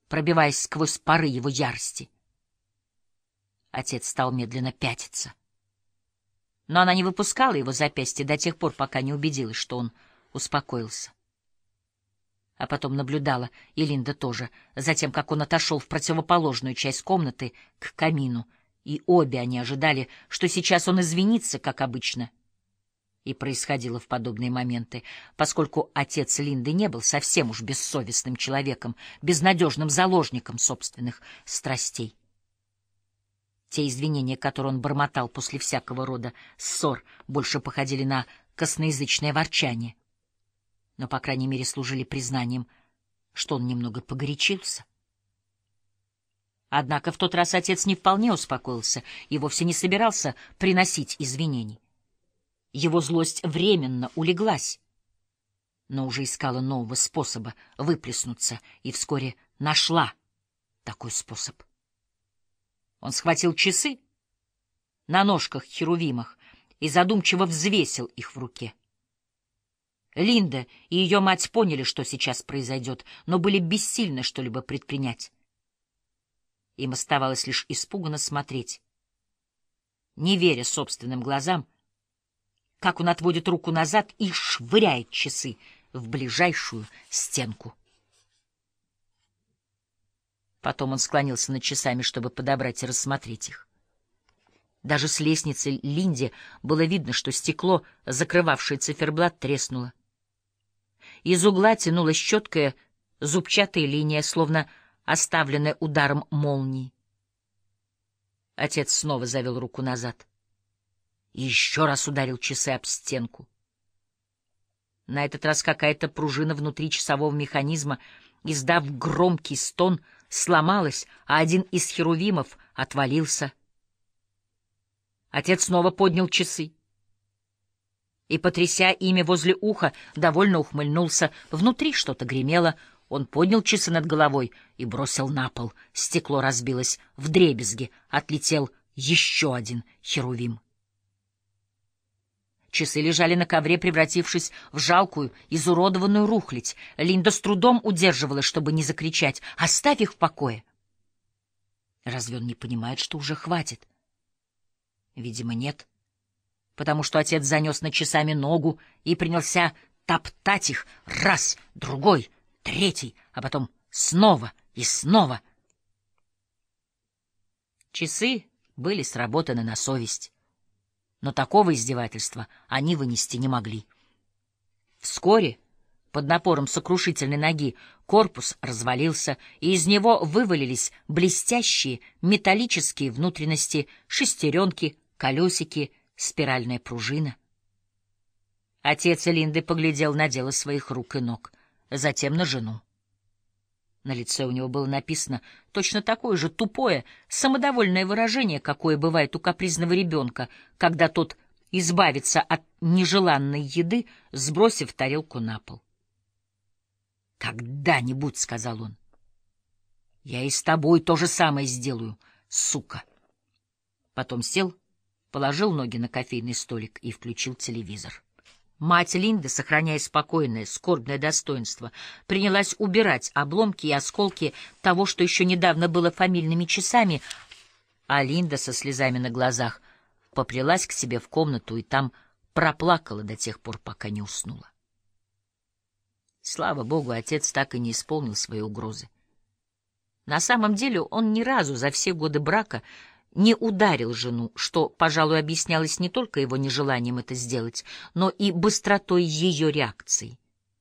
пробиваясь сквозь пары его ярости. Отец стал медленно пятиться. Но она не выпускала его запястья до тех пор, пока не убедилась, что он успокоился. А потом наблюдала, и Линда тоже, за тем, как он отошел в противоположную часть комнаты к камину, и обе они ожидали, что сейчас он извинится, как обычно. И происходило в подобные моменты, поскольку отец Линды не был совсем уж бессовестным человеком, безнадежным заложником собственных страстей. Те извинения, которые он бормотал после всякого рода ссор, больше походили на косноязычное ворчание, но, по крайней мере, служили признанием, что он немного погорячился. Однако в тот раз отец не вполне успокоился и вовсе не собирался приносить извинений. Его злость временно улеглась, но уже искала нового способа выплеснуться и вскоре нашла такой способ. Он схватил часы на ножках-херувимах и задумчиво взвесил их в руке. Линда и ее мать поняли, что сейчас произойдет, но были бессильны что-либо предпринять. Им оставалось лишь испуганно смотреть, не веря собственным глазам, как он отводит руку назад и швыряет часы в ближайшую стенку. Потом он склонился над часами, чтобы подобрать и рассмотреть их. Даже с лестницы Линде было видно, что стекло, закрывавшее циферблат, треснуло. Из угла тянулась четкая зубчатая линия, словно оставленная ударом молнии. Отец снова завел руку назад и еще раз ударил часы об стенку. На этот раз какая-то пружина внутри часового механизма, издав громкий стон, сломалась, а один из херувимов отвалился. Отец снова поднял часы и, потряся ими возле уха, довольно ухмыльнулся. Внутри что-то гремело. Он поднял часы над головой и бросил на пол. Стекло разбилось вдребезги, отлетел еще один херувим. Часы лежали на ковре, превратившись в жалкую, изуродованную рухлядь. Линда с трудом удерживалась, чтобы не закричать: «Оставь их в покое!» Разве он не понимает, что уже хватит? Видимо, нет, потому что отец занес над часами ногу и принялся топтать их раз, другой, третий, а потом снова и снова. Часы были сработаны на совесть, но такого издевательства они вынести не могли. Вскоре, под напором сокрушительной ноги, корпус развалился, и из него вывалились блестящие металлические внутренности, шестеренки, колесики, спиральная пружина. Отец Линды поглядел на дело своих рук и ног, затем на жену. На лице у него было написано точно такое же тупое, самодовольное выражение, какое бывает у капризного ребенка, когда тот избавится от нежеланной еды, сбросив тарелку на пол. «Когда-нибудь, — сказал он, — я и с тобой то же самое сделаю, сука!» Потом сел, положил ноги на кофейный столик и включил телевизор. Мать Линды, сохраняя спокойное, скорбное достоинство, принялась убирать обломки и осколки того, что еще недавно было фамильными часами, а Линда со слезами на глазах поплелась к себе в комнату и там проплакала до тех пор, пока не уснула. Слава богу, отец так и не исполнил свои угрозы. На самом деле он ни разу за все годы брака не ударил жену, что, пожалуй, объяснялось не только его нежеланием это сделать, но и быстротой ее реакции.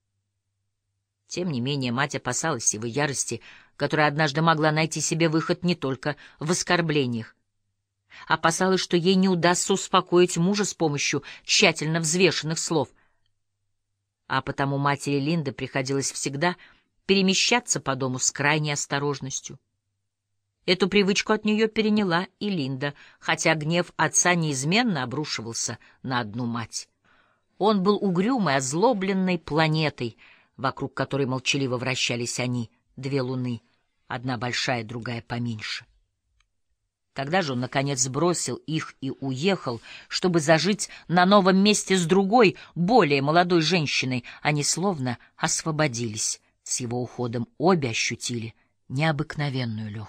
Тем не менее, мать опасалась его ярости, которая однажды могла найти себе выход не только в оскорблениях. Опасалась, что ей не удастся успокоить мужа с помощью тщательно взвешенных слов. А потому матери Линды приходилось всегда перемещаться по дому с крайней осторожностью. Эту привычку от нее переняла и Линда, хотя гнев отца неизменно обрушивался на одну мать. Он был угрюмой, озлобленной планетой, вокруг которой молчаливо вращались они, две луны, одна большая, другая поменьше. Когда же он, наконец, сбросил их и уехал, чтобы зажить на новом месте с другой, более молодой женщиной, они словно освободились. С его уходом обе ощутили необыкновенную легкость.